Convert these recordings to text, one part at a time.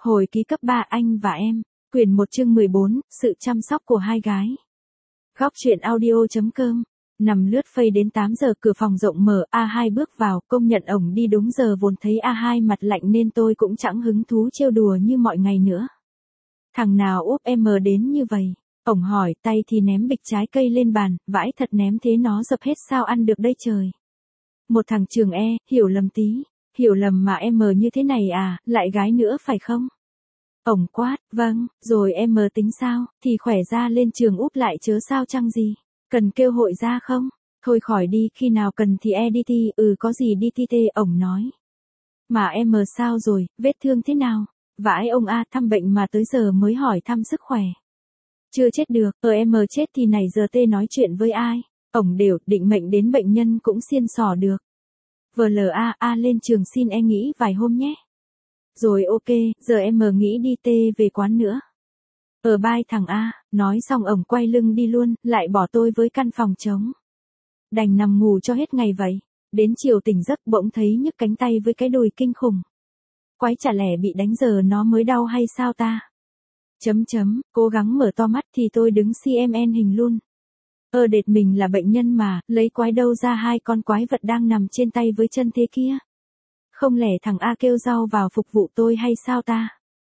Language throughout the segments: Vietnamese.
Hồi ký cấp 3 anh và em, quyển 1 chương 14, sự chăm sóc của hai gái. Góc truyện audio.com. Nằm lướt Face đến 8 giờ cửa phòng rộng mở, A2 bước vào, công nhận ổng đi đúng giờ vốn thấy A2 mặt lạnh nên tôi cũng chẳng hứng thú trêu đùa như mọi ngày nữa. Thằng nào úp em đến như vậy? Ổng hỏi, tay thì ném bịch trái cây lên bàn, vãi thật ném thế nó dập hết sao ăn được đây trời. Một thằng trường hiểu lầm tí. Hiểu lầm mà em như thế này à, lại gái nữa phải không? Ổng quát, vâng, rồi em tính sao, thì khỏe ra lên trường úp lại chớ sao chăng gì. Cần kêu hội ra không? Thôi khỏi đi, khi nào cần thì đi thi, có gì đi thi tê, ổng nói. Mà em sao rồi, vết thương thế nào? Vãi ông a, thăm bệnh mà tới giờ mới hỏi thăm sức khỏe. Chưa chết được, em chết thì này giờ tê nói chuyện với ai? Ổng đều, định mệnh đến bệnh nhân cũng xiên xỏ được. VLA lên trường xin nghỉ vài hôm nhé. Rồi ok, giờ em nghĩ đi tê về quán nữa. Bye thằng A, nói xong ổng quay lưng đi luôn, lại bỏ tôi với căn phòng trống. Đành nằm ngủ cho hết ngày vậy. Đến chiều tỉnh giấc bỗng thấy nhức cánh tay với cái đùi kinh khủng. Quái chả lẽ bị đánh giờ nó mới đau hay sao ta? Cố gắng mở to mắt thì tôi đứng CMN hình luôn. Đệt mình là bệnh nhân mà, lấy quái đâu ra hai con quái vật đang nằm trên tay với chân thế kia. Không lẽ thằng A kêu rau vào phục vụ tôi hay sao ta?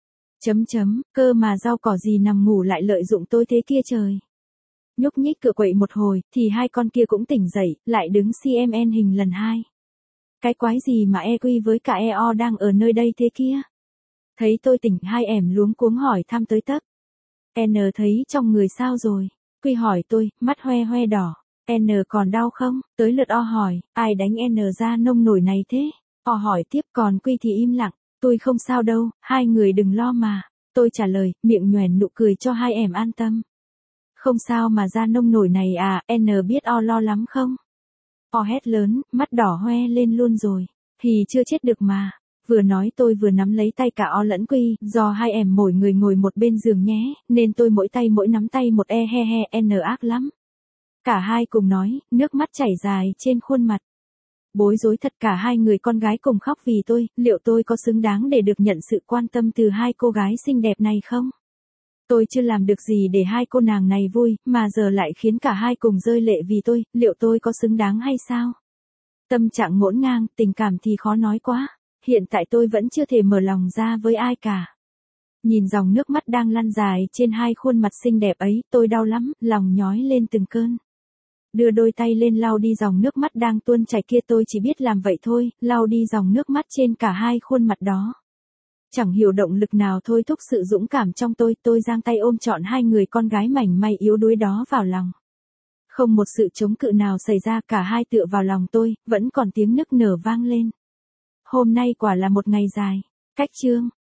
Cơ mà rau cỏ gì nằm ngủ lại lợi dụng tôi thế kia trời. Nhúc nhích cựa quậy một hồi, thì hai con kia cũng tỉnh dậy, lại đứng CMN hình lần 2. Cái quái gì mà EQ với cả EO đang ở nơi đây thế kia? Thấy tôi tỉnh hai ẻm luống cuống hỏi thăm tới tấp. N thấy trong người sao rồi? Quy hỏi tôi, mắt hoe hoe đỏ. N còn đau không? Tới lượt O hỏi, ai đánh N ra nông nổi này thế? O hỏi tiếp còn Quy thì im lặng. Tôi không sao đâu, hai người đừng lo mà. Tôi trả lời, miệng nhoẻn nụ cười cho hai ẻm an tâm. Không sao mà ra nông nổi này à, N biết O lo lắm không? O hét lớn, mắt đỏ hoe lên luôn rồi. Thì chưa chết được mà. Vừa nói tôi vừa nắm lấy tay cả O lẫn Quy, do hai ẻm mỗi người ngồi một bên giường nhé, nên tôi mỗi tay mỗi nắm tay một N ác lắm. Cả hai cùng nói, nước mắt chảy dài trên khuôn mặt. Bối rối thật, cả hai người con gái cùng khóc vì tôi, liệu tôi có xứng đáng để được nhận sự quan tâm từ hai cô gái xinh đẹp này không? Tôi chưa làm được gì để hai cô nàng này vui, mà giờ lại khiến cả hai cùng rơi lệ vì tôi, liệu tôi có xứng đáng hay sao? Tâm trạng ngổn ngang, tình cảm thì khó nói quá. Hiện tại tôi vẫn chưa thể mở lòng ra với ai cả. Nhìn dòng nước mắt đang lăn dài trên hai khuôn mặt xinh đẹp ấy, tôi đau lắm, lòng nhói lên từng cơn. Đưa đôi tay lên lau đi dòng nước mắt đang tuôn chảy kia, tôi chỉ biết làm vậy thôi, lau đi dòng nước mắt trên cả hai khuôn mặt đó. Chẳng hiểu động lực nào thôi thúc sự dũng cảm trong tôi giang tay ôm trọn hai người con gái mảnh may yếu đuối đó vào lòng. Không một sự chống cự nào xảy ra, cả hai tựa vào lòng tôi, vẫn còn tiếng nức nở vang lên. Hôm nay quả là một ngày dài. Cách chương.